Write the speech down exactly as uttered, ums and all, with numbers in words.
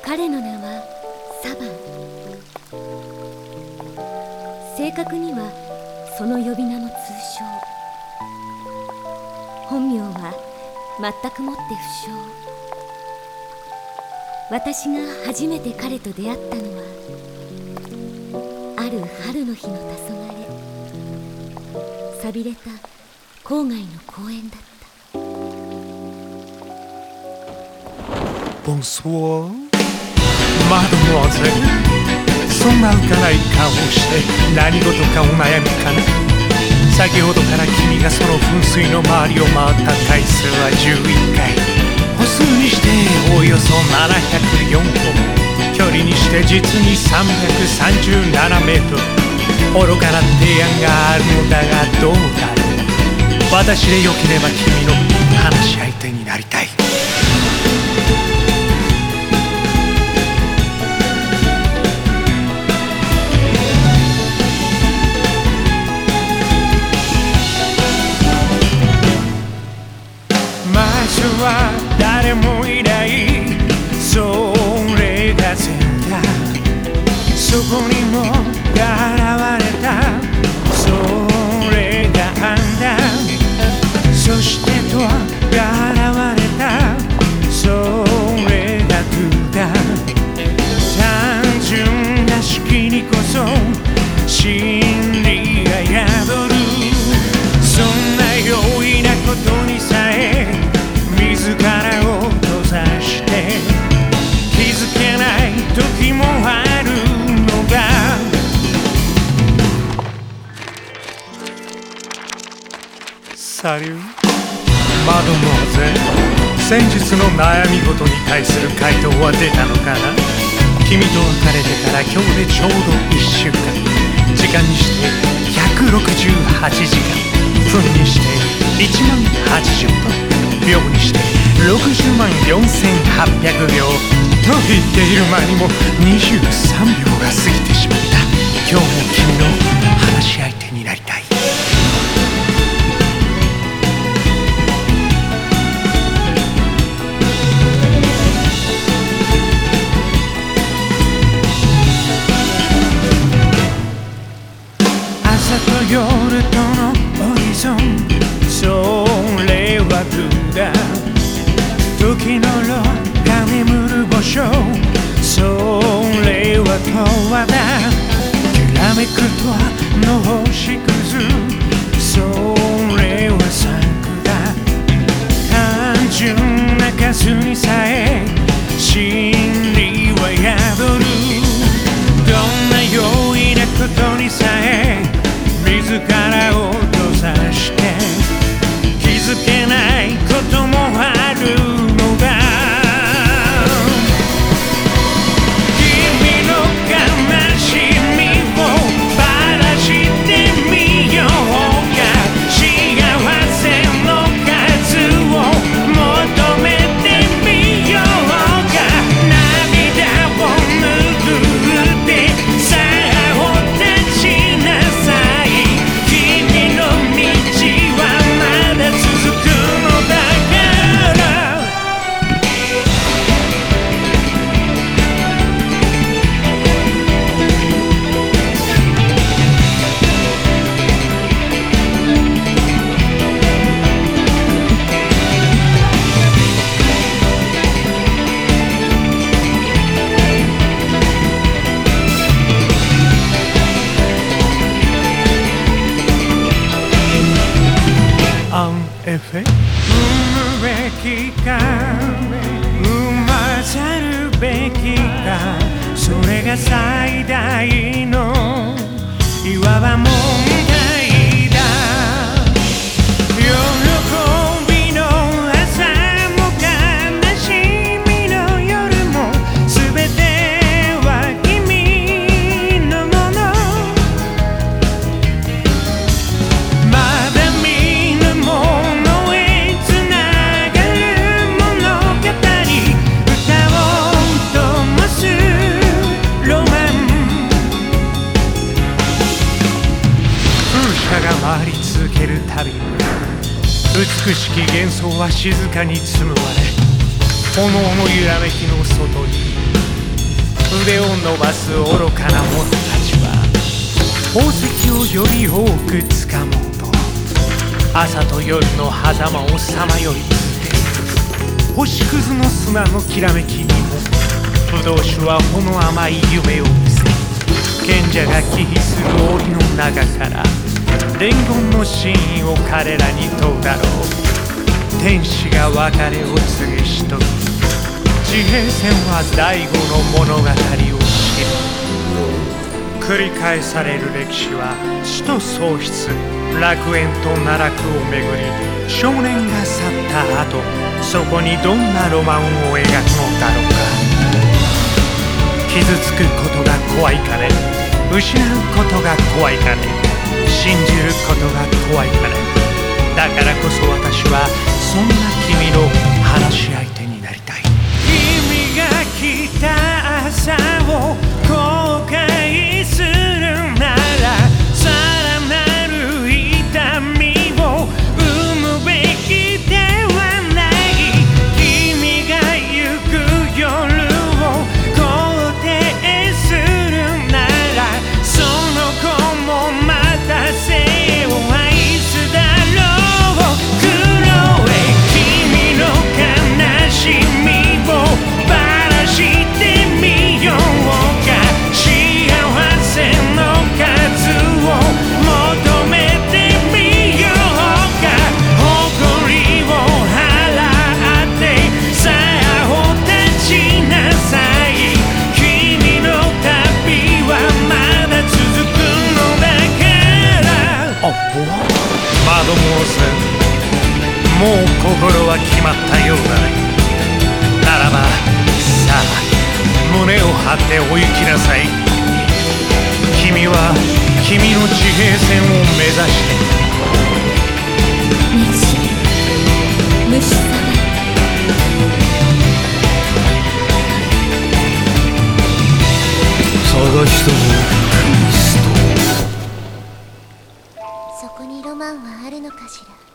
彼の名はサバン。正確にはその呼び名も通称。本名は全くもって不詳。私が初めて彼と出会ったのはある春の日の黄昏、寂れた郊外の公園だった。 Bonsoir, Mademoiselle。そんな浮かない顔をして何事かお悩みかな。先ほどから君がその噴水の周りを回った回数はじゅういっかい、歩数にしておよそななひゃくよんこ、距離にして実にさんびゃくさんじゅうななメートル。愚かな提案があるのだがどうだろう。私でよければ君の話し相手になりたい。誰もいない、それが全だ。そこにも現れた、それがあんだ。そしてと現れた、それが空だ。単純な式にこそ真理が宿る。そんな容易なことにさえ自らを閉ざして気づけない時もあるのだ。サリュー、マドモアゼル。先日の悩み事に対する回答は出たのかな。君と別れてから今日でちょうどいっしゅうかん、時間にしてひゃくろくじゅうはちじかん、分にしていちまんはちじゅっぷん、秒にしてろくじゅうまんよんせんはっぴゃくびょうと言っている間にもにじゅうさんびょうが過ぎてしまった。今日も君の話し相手になりたい。朝と夜とのオリゾン、それは空だ。時のろが眠る場所、それは永遠だ。きらめくとの星屑、それはサンクだ。単純な数にさえ真理は宿る。どんな容易なことにさえ自らを閉ざして気づけないこともあるのだ。君の悲しみをばらしてみようか。幸せの数を求めてみようか。涙を拭ってさあお立ちなさい。君の道はまだ続くのだから。アンエフェ産むべきか生まざるべきか、それが最大のいわば問題だ。喜びの朝も悲しみの夜も全ては君のもの。まだ見ぬものへつながる物語、歌を灯すロマン。風車が回り続けるたび美しき幻想は静かに紡われ、炎の揺らめきの外に腕を伸ばす愚かな者たちは宝石をより多くつかもうと朝と夜の狭間をさまよい続ける。星屑の砂のきらめきにもブドウ酒はほの甘い夢を見せ、賢者が忌避する檻の中から伝言の真意を彼らに問うだろう。天使が別れを告げしとき、地平線は第五の物語を知る。繰り返される歴史は死と喪失、楽園と奈落をめぐり、少年が去った後、そこにどんなロマンを描くのだろうか。傷つくことが怖いかね、失うことが怖いかね、信じることが怖いかね。だからこそ私はそんな君の話し相手になりたい。君が来た朝を後悔するなら、さらなる痛みを生むべきではない。君が行く夜を肯定するなら、その子もまたせを愛すだろう。黒い君の悲しみをばらしてみようか。幸せの数を求めてみようか。誇りを払ってさあ立ちなさい。君の旅はまだ続くのだから。マドモアゼル、もう心は決まったようだね。ならばさあ胸を張ってお行きなさい。君は君の地平線を目指して虫虫様、 探したのクリスト。 そこにロマンはあるのかしら。